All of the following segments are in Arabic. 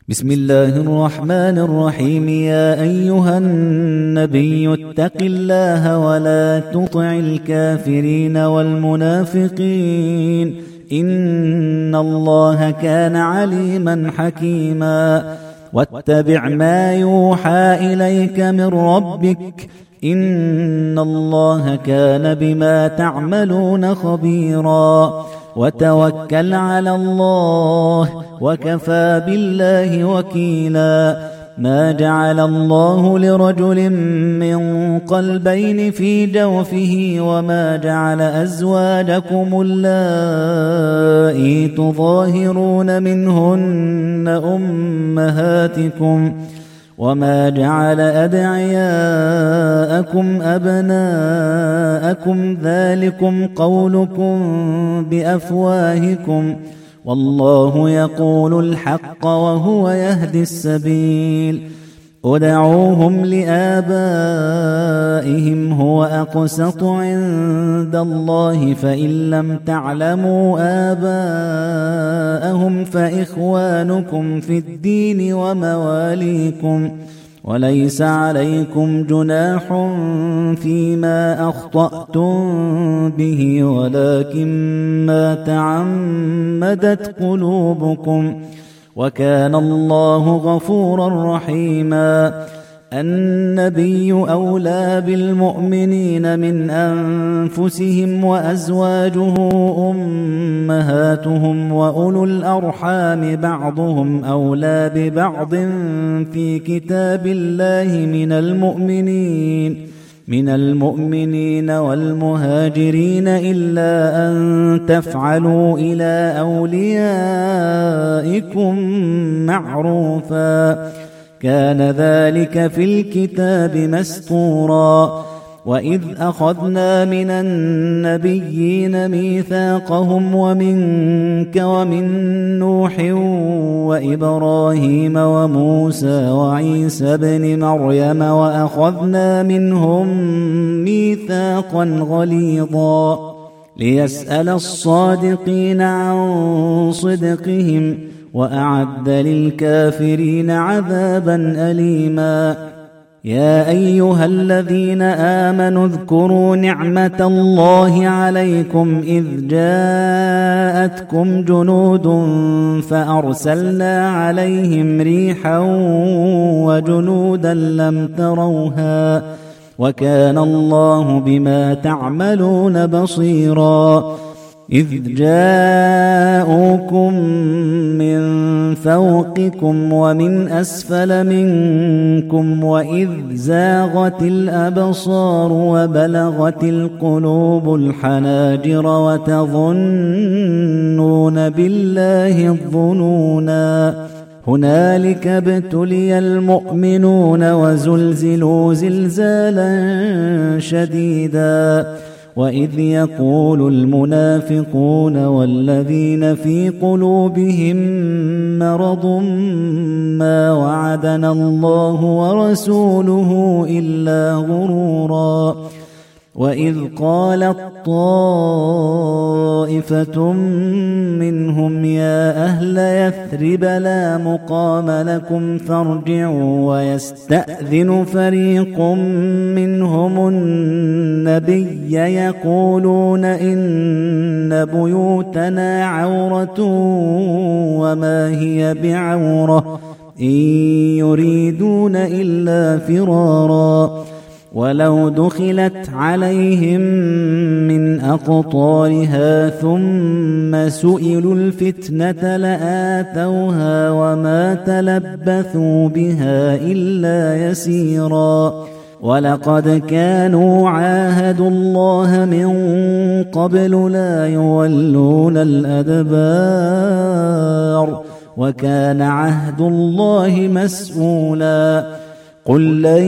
بسم الله الرحمن الرحيم. يا أيها النبي اتق الله ولا تطع الكافرين والمنافقين إن الله كان عليما حكيما. واتبع ما يوحى إليك من ربك إن الله كان بما تعملون خبيرا. وتوكل على الله وكفى بالله وكيلا. ما جعل الله لرجل من قلبين في جوفه وما جعل أزواجكم اللائي تظاهرون منهن أمهاتكم وما جعل أدعياءكم أبناءكم ذلكم قولكم بأفواهكم والله يقول الحق وهو يهدي السبيل. ادعوهم لآبائهم هو أقسط عند الله فإن لم تعلموا آباءهم فإخوانكم في الدين ومواليكم وليس عليكم جناح فيما أخطأتم به ولكن ما تعمدت قلوبكم وكان الله غفورا رحيما. النبي أولى بالمؤمنين من أنفسهم وأزواجه أمهاتهم وأولو الأرحام بعضهم أولى ببعض في كتاب الله من المؤمنين والمهاجرين إلا أن تفعلوا إلى أوليائكم معروفا كان ذلك في الكتاب مسطورا. وإذ أخذنا من النبيين ميثاقهم ومنك ومن نوح وإبراهيم وموسى وعيسى بن مريم وأخذنا منهم ميثاقا غليظا ليسأل الصادقين عن صدقهم وأعد للكافرين عذابا أليما. يا أيها الذين آمنوا اذكروا نعمة الله عليكم إذ جاءتكم جنود فأرسلنا عليهم ريحا وجنودا لم تروها وكان الله بما تعملون بصيرا. إذ جاءوكم من فوقكم ومن أسفل منكم وإذ زاغت الأبصار وبلغت القلوب الحناجر وتظنون بالله الظنونا. هنالك ابتلي المؤمنون وزلزلوا زلزالا شديدا. وإذ يقول المنافقون والذين في قلوبهم مرض ما وعدنا الله ورسوله إلا غرورا. وإذ قالت طائفة منهم يا أهل يثرب لا مقام لكم فارجعوا ويستأذن فريق منهم النبي يقولون إن بيوتنا عورة وما هي بعورة إن يريدون إلا فرارا. ولو دخلت عليهم من أقطارها ثم سئلوا الفتنة لآتوها وما تلبثوا بها إلا يسيرا. ولقد كانوا عاهدوا الله من قبل لا يولون الأدبار وكان عهد الله مسؤولا. قل لن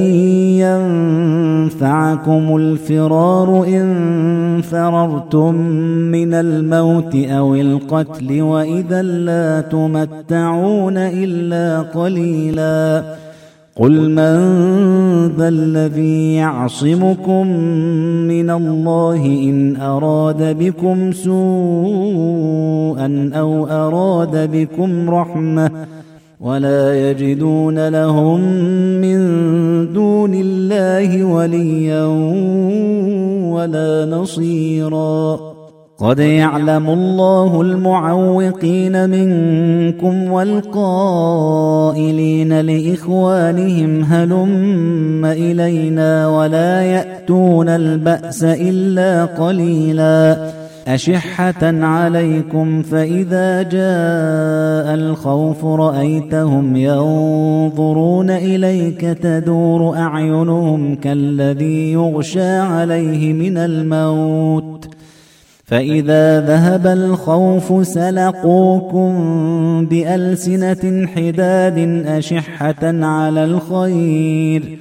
ينفعكم الفرار إن فررتم من الموت أو القتل وإذا لا تمتعون إلا قليلا. قل من ذا الذي يعصمكم من الله إن أراد بكم سوءا أو أراد بكم رحمة ولا يجدون لهم من دون الله وليا ولا نصيرا. قد يعلم الله المعوقين منكم والقائلين لإخوانهم هلم إلينا ولا يأتون البأس إلا قليلا أشحة عليكم فإذا جاء الخوف رأيتهم ينظرون إليك تدور أعينهم كالذي يغشى عليه من الموت فإذا ذهب الخوف سلقوكم بألسنة حداد أشحة على الخير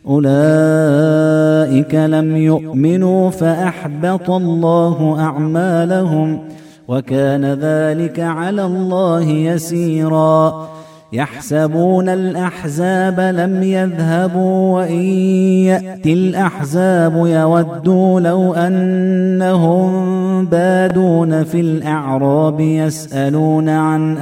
أولئك لم يؤمنوا فأحبط الله أعمالهم وكان ذلك على الله يسيرا. يحسبون الأحزاب لم يذهبوا وإن يأتي الأحزاب يودوا لو أنهم بادون في الأعراب يسألون عن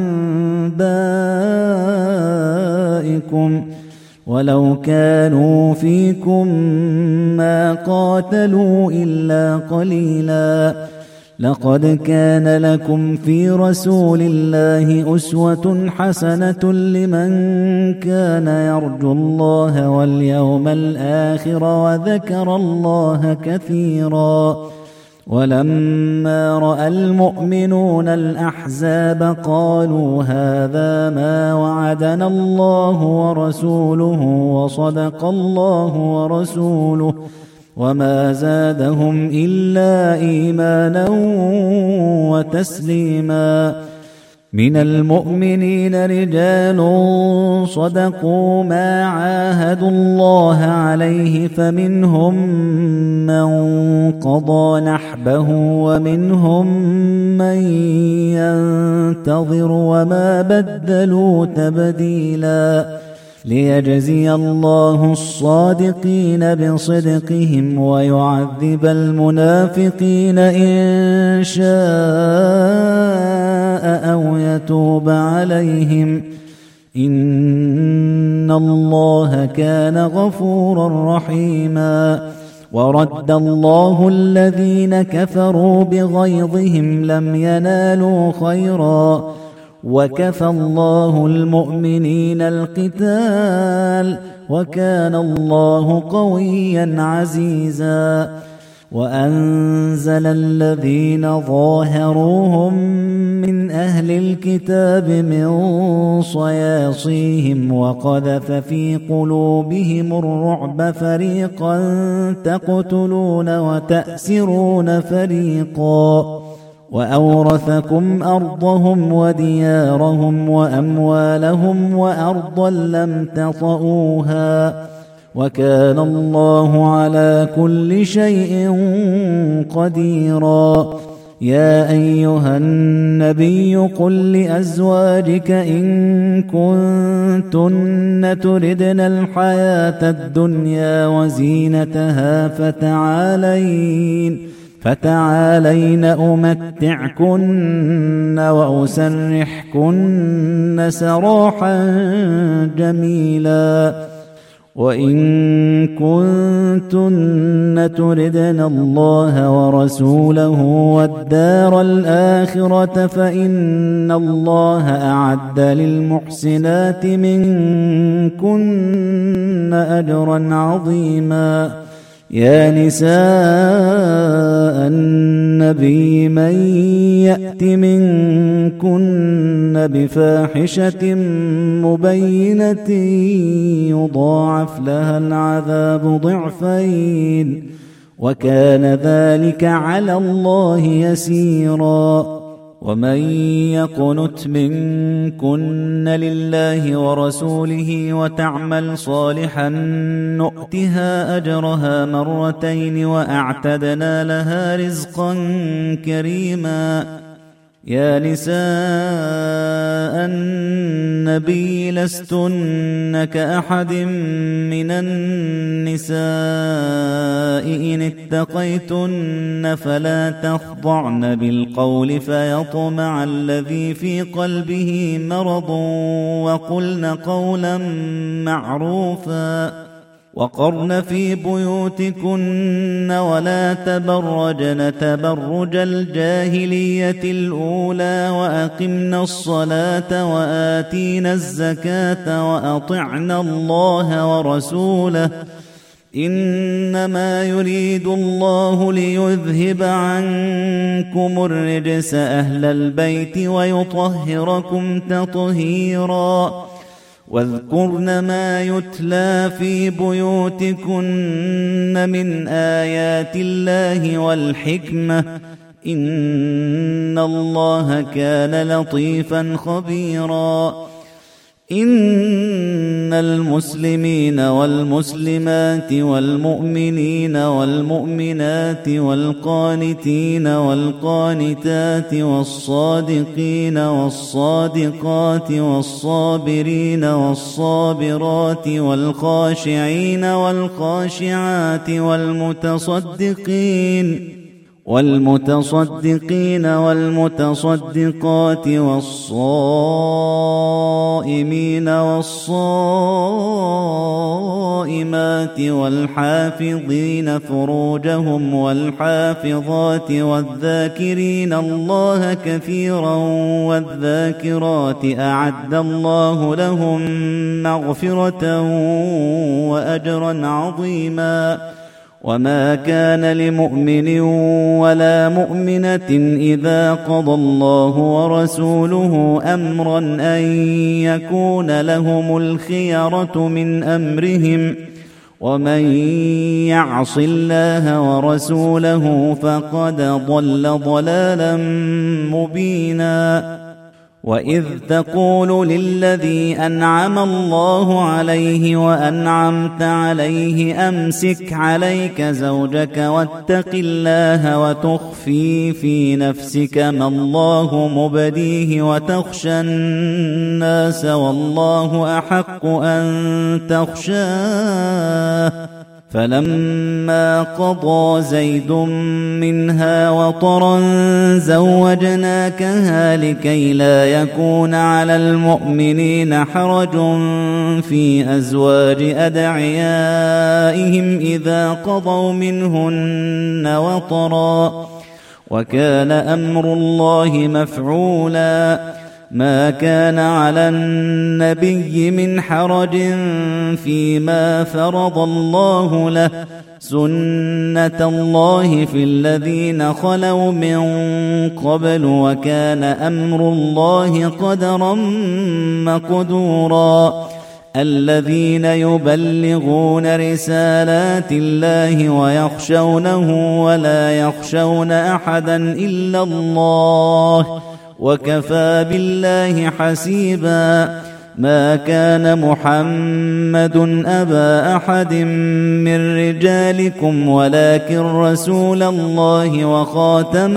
أنبائكم ولو كانوا فيكم ما قاتلوا إلا قليلا. لقد كان لكم في رسول الله أسوة حسنة لمن كان يرجو الله واليوم الآخر وذكر الله كثيرا. ولما رأى المؤمنون الأحزاب قالوا هذا ما وعدنا الله ورسوله وصدق الله ورسوله وما زادهم إلا إيمانا وتسليما. من المؤمنين رجال صدقوا ما عاهدوا الله عليه فمنهم من قضى نحبه ومنهم من ينتظر وما بدلوا تبديلا. ليجزي الله الصادقين بصدقهم ويعذب المنافقين إن شاء أو يتوب عليهم إن الله كان غفورا رحيما. ورد الله الذين كفروا بغيظهم لم ينالوا خيرا وكفى الله المؤمنين القتال وكان الله قويا عزيزا. وأنزل الذين ظاهروهم من أهل الكتاب من صياصيهم وقذف في قلوبهم الرعب فريقا تقتلون وتأسرون فريقا. وأورثكم أرضهم وديارهم وأموالهم وأرضا لم تطئوها وكان الله على كل شيء قديرا. يا أيها النبي قل لأزواجك إن كنتن تردن الحياة الدنيا وزينتها فتعالين أمتعكن وأسرحكن سراحا جميلا. وإن كنتن تردن الله ورسوله والدار الآخرة فإن الله أعد للمحسنات منكن أجرا عظيما. يا نساء النبي من يأت منكن بفاحشة مبينة يضاعف لها العذاب ضعفين وكان ذلك على الله يسيرا. ومن يقنت منكن لله ورسوله وتعمل صالحا نؤتها أجرها مرتين وأعتدنا لها رزقا كريما. يا نساء النبي لستن كأحد من النساء إن اتقيتن فلا تخضعن بالقول فيطمع الذي في قلبه مرض وقلن قولا معروفا وقرن في بيوتكن ولا تبرجن تبرج الجاهلية الأولى وأقمن الصلاة وآتينا الزكاة وأطعنا الله ورسوله إنما يريد الله ليذهب عنكم الرجس أهل البيت ويطهركم تطهيرا واذكرن ما يتلى في بيوتكن من آيات الله والحكمة إن الله كان لطيفا خبيرا إن المسلمين والمسلمات والمؤمنين والمؤمنات والقانتين والقانتات والصادقين والصادقات والصابرين والصابرات والخاشعين والخاشعات والمتصدقين والمتصدقات والصائمين والصائمات والحافظين فروجهم والحافظات والذاكرين الله كثيرا والذاكرات أعد الله لهم مغفرة وأجرا عظيما وما كان لمؤمن ولا مؤمنة إذا قضى الله ورسوله أمرا أن يكون لهم الخيرة من أمرهم ومن يعص الله ورسوله فقد ضل ضلالا مبينا وإذ تقول للذي أنعم الله عليه وأنعمت عليه أمسك عليك زوجك واتق الله وتخفي في نفسك ما الله مبديه وتخشى الناس والله أحق أن تخشاه فلما قضى زيد منها وطرا زوجناكها لكي لا يكون على المؤمنين حرج في أزواج أدعيائهم إذا قضوا منهن وطرا وكان أمر الله مفعولا ما كان على النبي من حرج فيما فرض الله له سنة الله في الذين خلوا من قبل وكان أمر الله قدرا مقدورا الذين يبلغون رسالات الله ويخشونه ولا يخشون أحدا إلا الله وكفى بالله حسيبا ما كان محمد أبا أحد من رجالكم ولكن رسول الله وخاتم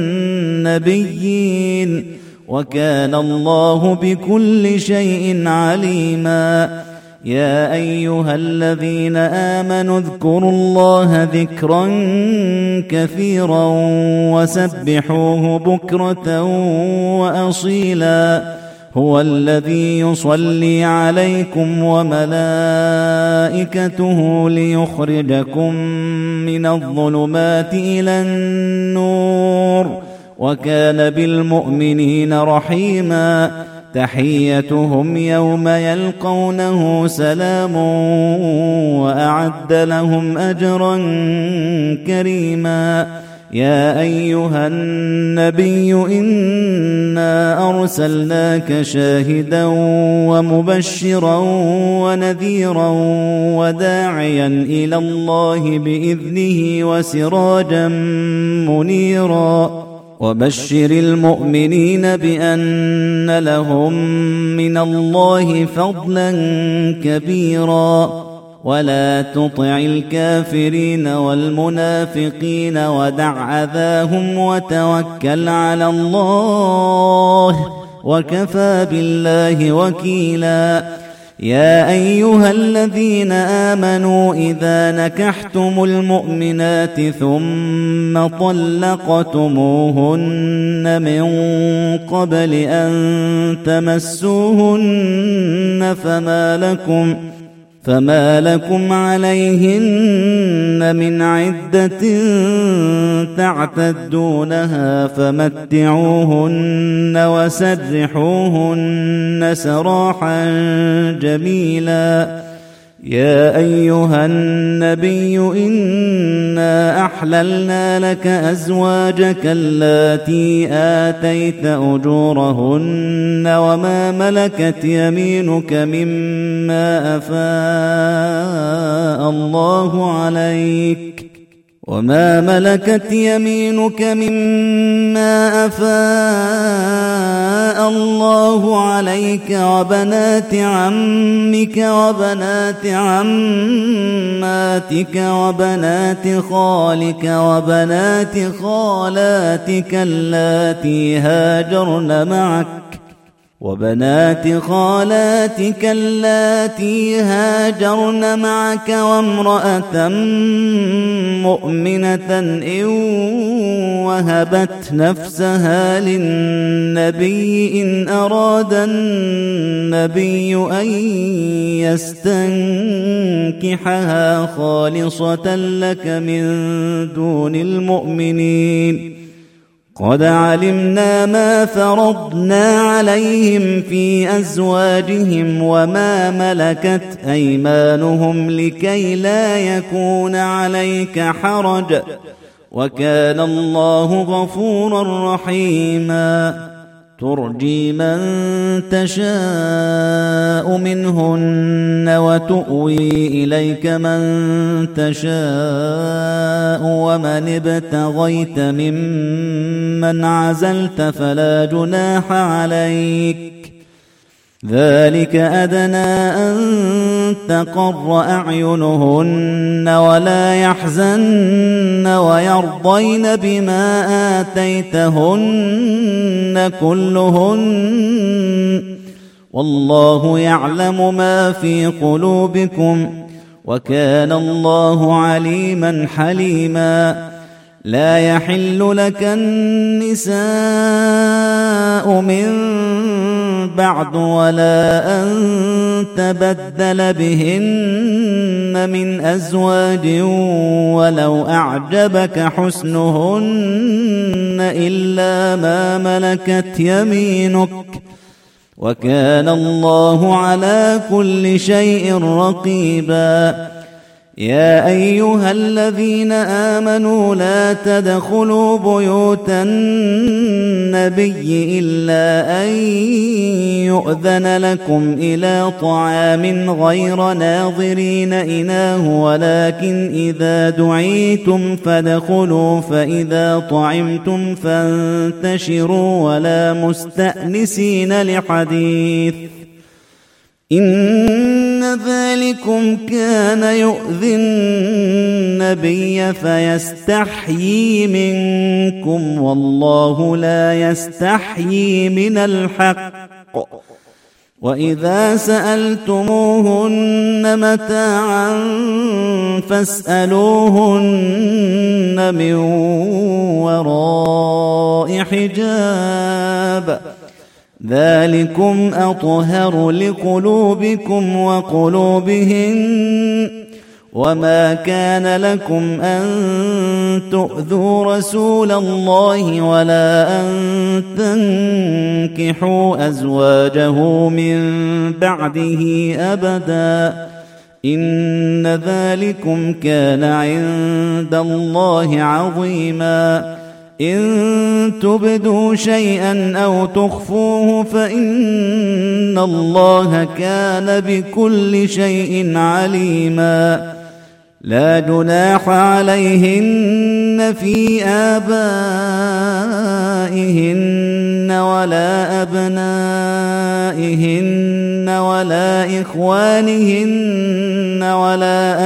النبيين وكان الله بكل شيء عليما يا أيها الذين آمنوا اذكروا الله ذكرا كثيرا وسبحوه بكرة وأصيلا هو الذي يصلي عليكم وملائكته ليخرجكم من الظلمات إلى النور وكان بالمؤمنين رحيما تحيتهم يوم يلقونه سلام وأعد لهم أجرا كريما يا أيها النبي إنا أرسلناك شاهدا ومبشرا ونذيرا وداعيا إلى الله بإذنه وسراجا منيرا وبشر المؤمنين بأن لهم من الله فضلا كبيرا ولا تطع الكافرين والمنافقين ودع أذاهم وتوكل على الله وكفى بالله وكيلا. يا أيها الذين آمنوا إذا نكحتم المؤمنات ثم طلقتموهن من قبل أن تمسوهن فما لكم عليهن من عدة تعتدونها فمتعوهن وسرحوهن سراحا جميلا. يا أيها النبي إنا أحللنا لك أزواجك اللاتي آتيت أجورهن وما ملكت يمينك مما أفاء الله عليك وبنات عمك وبنات عماتك وبنات خالك وبنات خالاتك اللاتي هاجرن معك وامرأة مؤمنة إن وهبت نفسها للنبي إن أراد النبي أن يستنكحها خالصة لك من دون المؤمنين. قد علمنا ما فرضنا عليهم في أزواجهم وما ملكت أيمانهم لكي لا يكون عليك حرج وكان الله غفورا رحيما. ترجي من تشاء منهن وتؤوي إليك من تشاء ومن ابتغيت ممن عزلت فلا جناح عليك. ذلك أدنى أن تقر أعينهن ولا يحزن ويرضين بما آتيتهن كلهن والله يعلم ما في قلوبكم وكان الله عليما حليما. لا يحل لك النساء من بعد ولا أن تبدل بهن من أزواج ولو أعجبك حسنهن إلا ما ملكت يمينك وكان الله على كل شيء رقيبا. يا أيها الذين آمنوا لا تدخلوا بيوت النبي إلا أن يؤذن لكم إلى طعام غير ناظرين إناه ولكن إذا دعيتم فادخلوا فإذا طعمتم فانتشروا ولا مستأنسين لحديث إن ذلكم كان يؤذي النبي فيستحيي منكم والله لا يستحيي من الحق. وإذا سألتموهن متاعا فاسألوهن من وراء حجاب ذلكم أطهر لقلوبكم وقلوبهن. وما كان لكم أن تؤذوا رسول الله ولا أن تنكحوا أزواجه من بعده أبدا إن ذلكم كان عند الله عظيما. إن تبدوا شيئا أو تخفوه فإن الله كان بكل شيء عليما. لا جناح عليهن يشركن في آبائهن ولا أبنائهن ولا إخوانهن ولا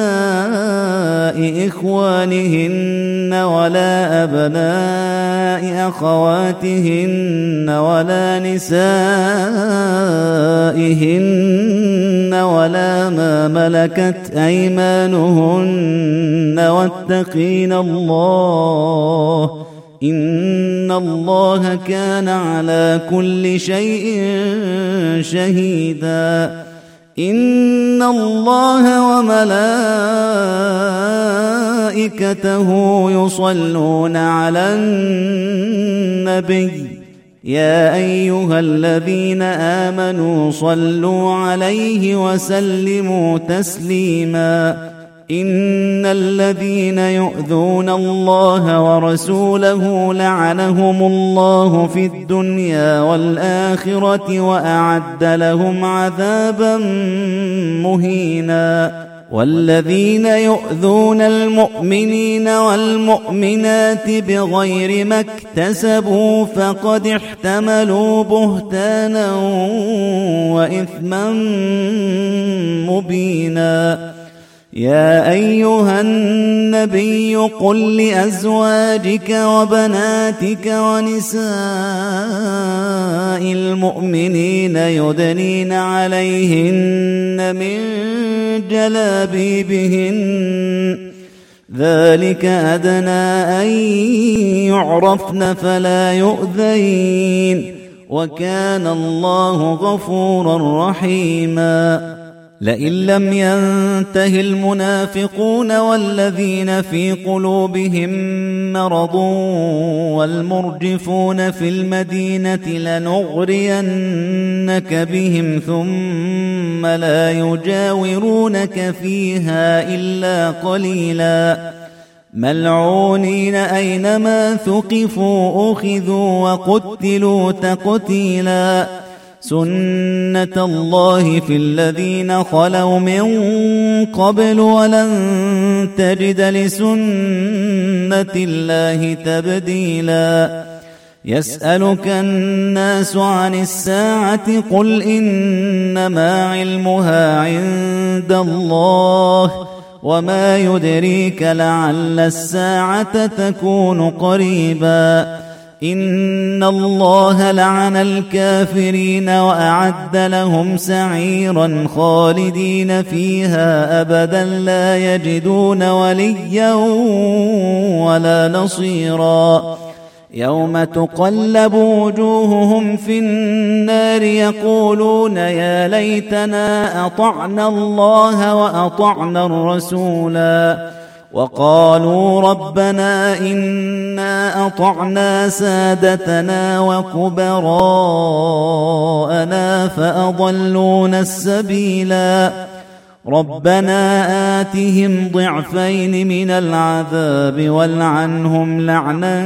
أبناء إخوانهن ولا أبناء أخواتهن ولا نسائهن ولا ما ملكت أيمانهن واتقين الله إن الله كان على كل شيء شهيدا إن الله وملائكته يصلون على النبي يا أيها الذين آمنوا صلوا عليه وسلموا تسليما إن الذين يؤذون الله ورسوله لعنهم الله في الدنيا والآخرة وأعد لهم عذابا مهينا والذين يؤذون المؤمنين والمؤمنات بغير ما اكتسبوا فقد احتملوا بهتانا وإثما مبينا يا أيها النبي قل لأزواجك وبناتك ونساء المؤمنين يدنين عليهن من جلابيبهن ذلك أدنى أن يعرفن فلا يؤذين وكان الله غفورا رحيما لئن لم ينته المنافقون والذين في قلوبهم مرض والمرجفون في المدينة لنغرينك بهم ثم لا يجاورونك فيها إلا قليلا ملعونين أينما ثقفوا أخذوا وقتلوا تقتيلا سنة الله في الذين خلوا من قبل ولن تجد لسنة الله تبديلا يسألك الناس عن الساعة قل إنما علمها عند الله وما يدريك لعل الساعة تكون قريبا إن الله لعن الكافرين وأعد لهم سعيرا خالدين فيها أبدا لا يجدون وليا ولا نصيرا يوم تقلب وجوههم في النار يقولون يا ليتنا أطعنا الله وأطعنا الرسولا وقالوا ربنا إنا أطعنا سادتنا وكبراءنا فأضلونا السبيلا ربنا آتهم ضعفين من العذاب والعنهم لعنا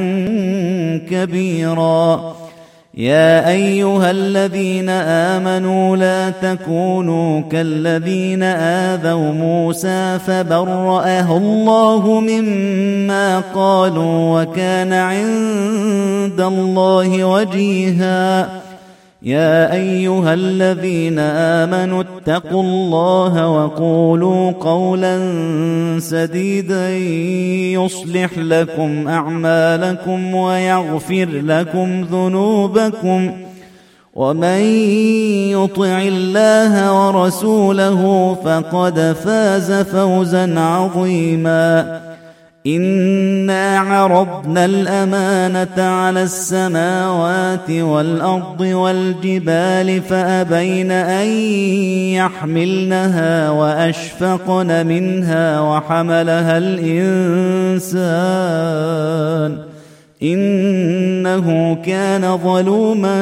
كبيرا يا أيها الذين آمنوا لا تكونوا كالذين آذوا موسى فبرأه الله مما قالوا وكان عند الله وجيها يا أيها الذين آمنوا اتقوا الله وقولوا قولا سديدا يصلح لكم أعمالكم ويغفر لكم ذنوبكم ومن يطع الله ورسوله فقد فاز فوزا عظيما إنا عرضنا الأمانة على السماوات والأرض والجبال فأبين أن يحملنها وأشفقن منها وحملها الإنسان إنه كان ظلوما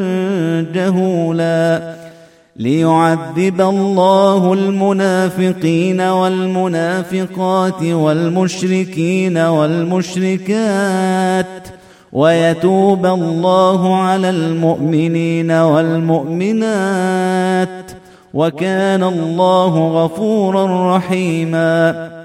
جهولا ليعذب الله المنافقين والمنافقات والمشركين والمشركات ويتوب الله على المؤمنين والمؤمنات وكان الله غفورا رحيما